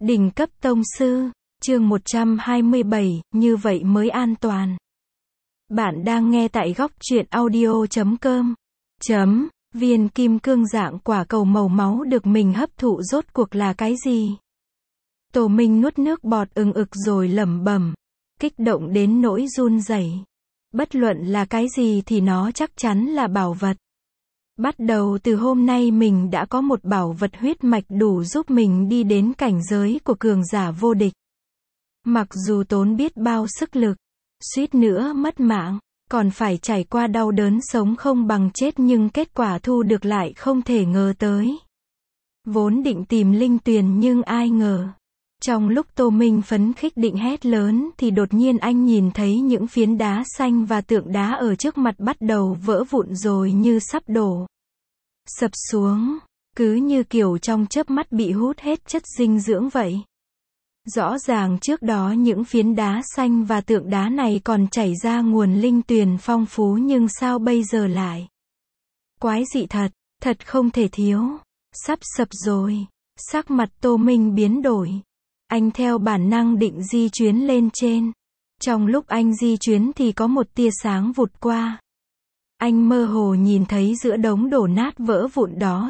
Đỉnh cấp tông sư, chương 127, như vậy mới an toàn. Bạn đang nghe tại góc truyện audio.com. Viên kim cương dạng quả cầu màu máu được mình hấp thụ rốt cuộc là cái gì? Tô Minh nuốt nước bọt ừng ực rồi lẩm bẩm, kích động đến nỗi run rẩy. Bất luận là cái gì thì nó chắc chắn là bảo vật. Bắt đầu từ hôm nay mình đã có một bảo vật huyết mạch đủ giúp mình đi đến cảnh giới của cường giả vô địch. Mặc dù tốn biết bao sức lực, suýt nữa mất mạng, còn phải trải qua đau đớn sống không bằng chết, nhưng kết quả thu được lại không thể ngờ tới. Vốn định tìm linh tuyền nhưng ai ngờ. Trong lúc Tô Minh phấn khích định hét lớn thì đột nhiên anh nhìn thấy những phiến đá xanh và tượng đá ở trước mặt bắt đầu vỡ vụn rồi như sắp đổ sập xuống, cứ như kiểu trong chớp mắt bị hút hết chất dinh dưỡng vậy. Rõ ràng trước đó những phiến đá xanh và tượng đá này còn chảy ra nguồn linh tuyền phong phú, nhưng sao bây giờ lại? Quái dị thật, thật không thể thiếu. Sắp sập rồi. Sắc mặt Tô Minh biến đổi. Anh theo bản năng định di chuyển lên trên. Trong lúc anh di chuyển thì có một tia sáng vụt qua. Anh mơ hồ nhìn thấy giữa đống đổ nát vỡ vụn đó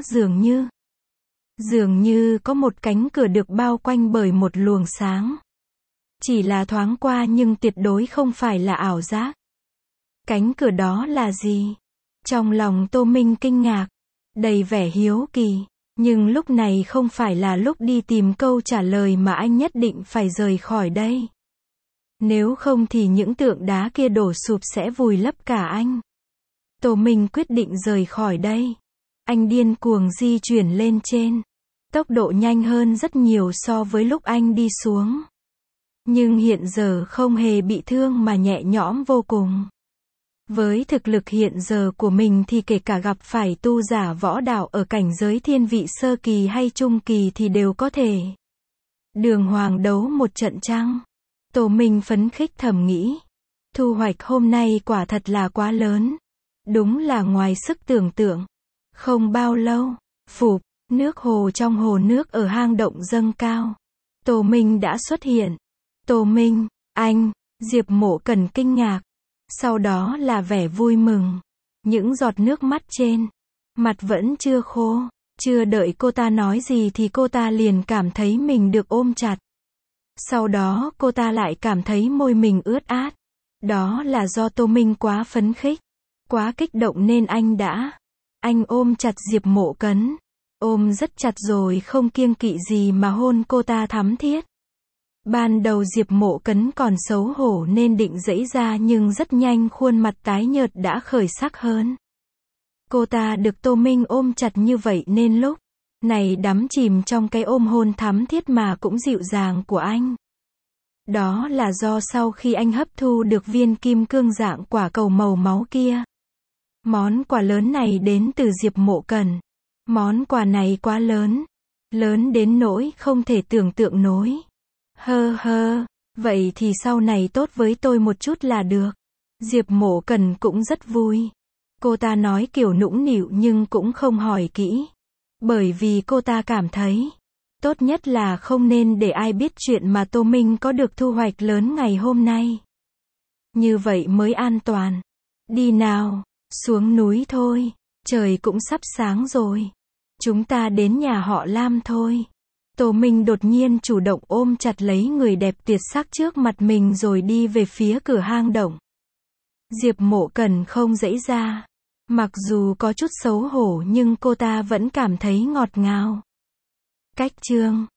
dường như có một cánh cửa được bao quanh bởi một luồng sáng. Chỉ là thoáng qua nhưng tuyệt đối không phải là ảo giác. Cánh cửa đó là gì? Trong lòng Tô Minh kinh ngạc, đầy vẻ hiếu kỳ. Nhưng lúc này không phải là lúc đi tìm câu trả lời mà anh nhất định phải rời khỏi đây. Nếu không thì những tượng đá kia đổ sụp sẽ vùi lấp cả anh. Tô Minh quyết định rời khỏi đây. Anh điên cuồng di chuyển lên trên. Tốc độ nhanh hơn rất nhiều so với lúc anh đi xuống. Nhưng hiện giờ không hề bị thương mà nhẹ nhõm vô cùng. Với thực lực hiện giờ của mình thì kể cả gặp phải tu giả võ đạo ở cảnh giới thiên vị sơ kỳ hay trung kỳ thì đều có thể đường hoàng đấu một trận chăng? Tô Minh phấn khích thầm nghĩ. Thu hoạch hôm nay quả thật là quá lớn. Đúng là ngoài sức tưởng tượng. Không bao lâu, phụp, nước hồ trong hồ nước ở hang động dâng cao. Tô Minh đã xuất hiện. Tô Minh, anh, Diệp Mộ Cần kinh ngạc. Sau đó là vẻ vui mừng. Những giọt nước mắt trên mặt vẫn chưa khô. Chưa đợi cô ta nói gì thì cô ta liền cảm thấy mình được ôm chặt. Sau đó cô ta lại cảm thấy môi mình ướt át. Đó là do Tô Minh quá phấn khích, quá kích động nên anh ôm chặt Diệp Mộ Cấn. Ôm rất chặt rồi không kiêng kỵ gì mà hôn cô ta thắm thiết. Ban đầu Diệp Mộ Cấn còn xấu hổ nên định giãy ra, nhưng rất nhanh khuôn mặt tái nhợt đã khởi sắc hơn. Cô ta được Tô Minh ôm chặt như vậy nên lúc này đắm chìm trong cái ôm hôn thắm thiết mà cũng dịu dàng của anh. Đó là do sau khi anh hấp thu được viên kim cương dạng quả cầu màu máu kia. Món quà lớn này đến từ Diệp Mộ Cần. Món quà này quá lớn. Lớn đến nỗi không thể tưởng tượng nổi. Vậy thì sau này tốt với tôi một chút là được. Diệp Mộ Cần cũng rất vui. Cô ta nói kiểu nũng nịu nhưng cũng không hỏi kỹ. Bởi vì cô ta cảm thấy tốt nhất là không nên để ai biết chuyện mà Tô Minh có được thu hoạch lớn ngày hôm nay. Như vậy mới an toàn. Đi nào, xuống núi thôi. Trời cũng sắp sáng rồi. Chúng ta đến nhà họ Lam thôi. Tô Minh đột nhiên chủ động ôm chặt lấy người đẹp tuyệt sắc trước mặt mình rồi đi về phía cửa hang động. Diệp Mộ Cần không giãy ra. Mặc dù có chút xấu hổ nhưng cô ta vẫn cảm thấy ngọt ngào. Cách chương